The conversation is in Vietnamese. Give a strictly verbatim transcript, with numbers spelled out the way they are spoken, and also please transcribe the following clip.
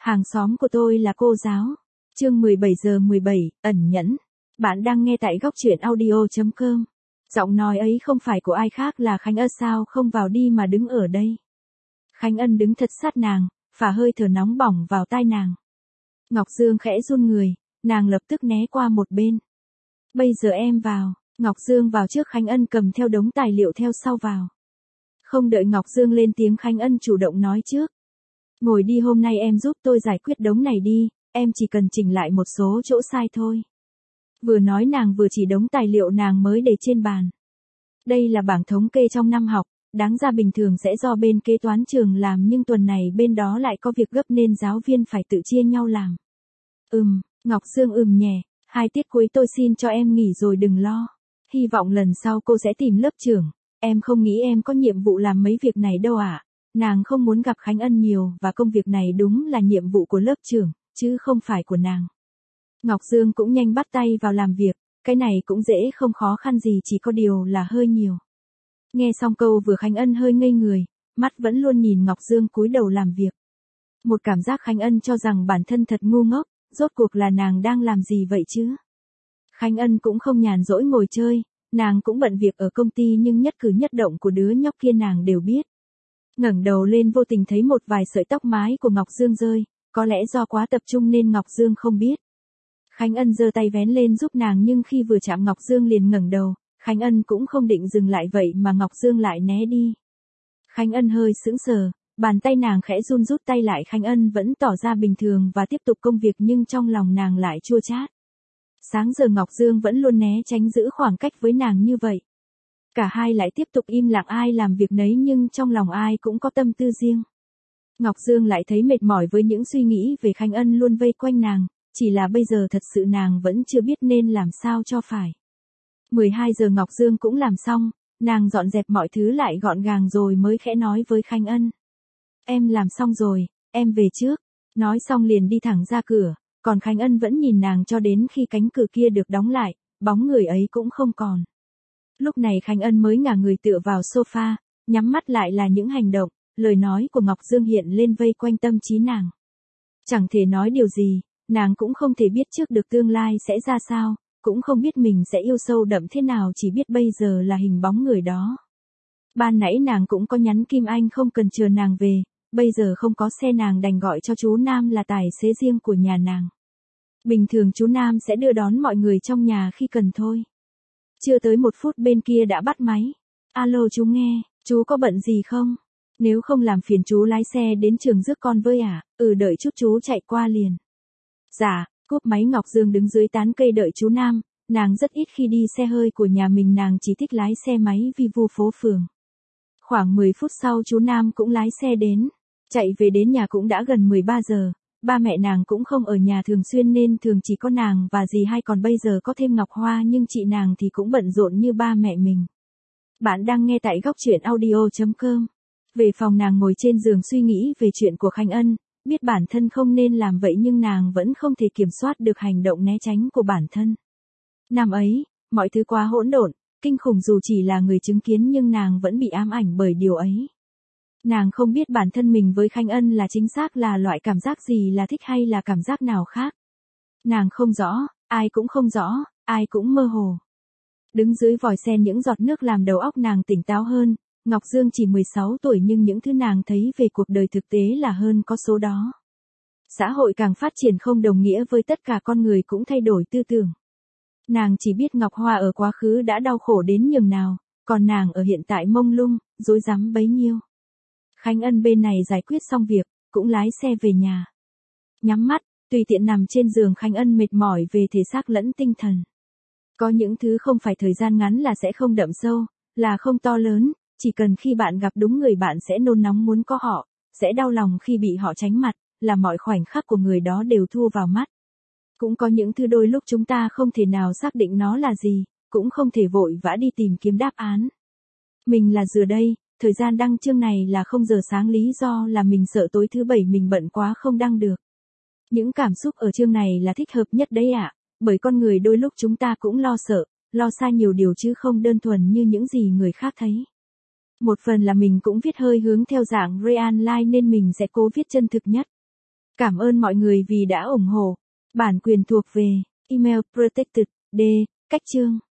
Hàng xóm của tôi là cô giáo. Chương mười bảy giờ mười bảy, ẩn nhẫn. Bạn đang nghe tại góc truyện audio chấm com. Giọng nói ấy không phải của ai khác là Khánh Ân, sao không vào đi mà đứng ở đây. Khánh Ân đứng thật sát nàng, phả hơi thở nóng bỏng vào tai nàng. Ngọc Dương khẽ run người, nàng lập tức né qua một bên. Bây giờ em vào. Ngọc Dương vào trước Khánh Ân, cầm theo đống tài liệu theo sau vào. Không đợi Ngọc Dương lên tiếng, Khánh Ân chủ động nói trước. Ngồi đi, hôm nay em giúp tôi giải quyết đống này đi, em chỉ cần chỉnh lại một số chỗ sai thôi. Vừa nói nàng vừa chỉ đống tài liệu nàng mới để trên bàn. Đây là bảng thống kê trong năm học, đáng ra bình thường sẽ do bên kế toán trường làm, nhưng tuần này bên đó lại có việc gấp nên giáo viên phải tự chia nhau làm. Ừm, Ngọc Dương ừm nhẹ, hai tiết cuối tôi xin cho em nghỉ rồi, đừng lo. Hy vọng lần sau cô sẽ tìm lớp trưởng, em không nghĩ em có nhiệm vụ làm mấy việc này đâu ạ. À? Nàng không muốn gặp Khánh Ân nhiều, và công việc này đúng là nhiệm vụ của lớp trưởng, chứ không phải của nàng. Ngọc Dương cũng nhanh bắt tay vào làm việc, cái này cũng dễ không khó khăn gì, chỉ có điều là hơi nhiều. Nghe xong câu vừa, Khánh Ân hơi ngây người, mắt vẫn luôn nhìn Ngọc Dương cúi đầu làm việc. Một cảm giác Khánh Ân cho rằng bản thân thật ngu ngốc, rốt cuộc là nàng đang làm gì vậy chứ? Khánh Ân cũng không nhàn rỗi ngồi chơi, nàng cũng bận việc ở công ty, nhưng nhất cử nhất động của đứa nhóc kia nàng đều biết. Ngẩng đầu lên vô tình thấy một vài sợi tóc mái của Ngọc Dương rơi, có lẽ do quá tập trung nên Ngọc Dương không biết. Khánh Ân giơ tay vén lên giúp nàng, nhưng khi vừa chạm Ngọc Dương liền ngẩng đầu, Khánh Ân cũng không định dừng lại vậy mà Ngọc Dương lại né đi. Khánh Ân hơi sững sờ, bàn tay nàng khẽ run rút tay lại. Khánh Ân vẫn tỏ ra bình thường và tiếp tục công việc, nhưng trong lòng nàng lại chua chát. Sáng giờ Ngọc Dương vẫn luôn né tránh giữ khoảng cách với nàng như vậy. Cả hai lại tiếp tục im lặng, ai làm việc nấy, nhưng trong lòng ai cũng có tâm tư riêng. Ngọc Dương lại thấy mệt mỏi với những suy nghĩ về Khánh Ân luôn vây quanh nàng, chỉ là bây giờ thật sự nàng vẫn chưa biết nên làm sao cho phải. mười hai giờ Ngọc Dương cũng làm xong, nàng dọn dẹp mọi thứ lại gọn gàng rồi mới khẽ nói với Khánh Ân. Em làm xong rồi, em về trước. Nói xong liền đi thẳng ra cửa, còn Khánh Ân vẫn nhìn nàng cho đến khi cánh cửa kia được đóng lại, bóng người ấy cũng không còn. Lúc này Khánh Ân mới ngả người tựa vào sofa, nhắm mắt lại, là những hành động, lời nói của Ngọc Dương hiện lên vây quanh tâm trí nàng. Chẳng thể nói điều gì, nàng cũng không thể biết trước được tương lai sẽ ra sao, cũng không biết mình sẽ yêu sâu đậm thế nào, chỉ biết bây giờ là hình bóng người đó. Ban nãy nàng cũng có nhắn Kim Anh không cần chờ nàng về, bây giờ không có xe nàng đành gọi cho chú Nam là tài xế riêng của nhà nàng. Bình thường chú Nam sẽ đưa đón mọi người trong nhà khi cần thôi. Chưa tới một phút bên kia đã bắt máy. Alo chú nghe, chú có bận gì không? Nếu không làm phiền chú lái xe đến trường rước con với à? Ừ, đợi chút chú chạy qua liền. Dạ, cúp máy. Ngọc Dương đứng dưới tán cây đợi chú Nam, nàng rất ít khi đi xe hơi của nhà mình, nàng chỉ thích lái xe máy vi vu phố phường. Khoảng mười phút sau chú Nam cũng lái xe đến, chạy về đến nhà cũng đã gần mười ba giờ, ba mẹ nàng cũng không ở nhà thường xuyên nên thường chỉ có nàng và dì hai, còn bây giờ có thêm Ngọc Hoa, nhưng chị nàng thì cũng bận rộn như ba mẹ mình. Bạn đang nghe tại góc truyện audio chấm com. Về phòng nàng ngồi trên giường suy nghĩ về chuyện của Khánh Ân, biết bản thân không nên làm vậy nhưng nàng vẫn không thể kiểm soát được hành động né tránh của bản thân. Năm ấy, mọi thứ quá hỗn độn, kinh khủng, dù chỉ là người chứng kiến nhưng nàng vẫn bị ám ảnh bởi điều ấy. Nàng không biết bản thân mình với Khánh Ân là chính xác là loại cảm giác gì, là thích hay là cảm giác nào khác. Nàng không rõ, ai cũng không rõ, ai cũng mơ hồ. Đứng dưới vòi sen những giọt nước làm đầu óc nàng tỉnh táo hơn. Ngọc Dương chỉ mười sáu tuổi nhưng những thứ nàng thấy về cuộc đời thực tế là hơn có số đó. Xã hội càng phát triển không đồng nghĩa với tất cả con người cũng thay đổi tư tưởng. Nàng chỉ biết Ngọc Hoa ở quá khứ đã đau khổ đến nhường nào, còn nàng ở hiện tại mông lung, rối rắm bấy nhiêu. Khánh Ân bên này giải quyết xong việc, cũng lái xe về nhà. Nhắm mắt, tùy tiện nằm trên giường, Khánh Ân mệt mỏi về thể xác lẫn tinh thần. Có những thứ không phải thời gian ngắn là sẽ không đậm sâu, là không to lớn, chỉ cần khi bạn gặp đúng người bạn sẽ nôn nóng muốn có họ, sẽ đau lòng khi bị họ tránh mặt, là mọi khoảnh khắc của người đó đều thu vào mắt. Cũng có những thứ đôi lúc chúng ta không thể nào xác định nó là gì, cũng không thể vội vã đi tìm kiếm đáp án. Mình là Dừa đây, thời gian đăng chương này là không giờ sáng, lý do là mình sợ tối thứ bảy mình bận quá không đăng được. Những cảm xúc ở chương này là thích hợp nhất đấy ạ, à, bởi con người đôi lúc chúng ta cũng lo sợ, lo xa nhiều điều chứ không đơn thuần như những gì người khác thấy. Một phần là mình cũng viết hơi hướng theo dạng real life nên mình sẽ cố viết chân thực nhất. Cảm ơn mọi người vì đã ủng hộ. Bản quyền thuộc về email protected. D. Cách chương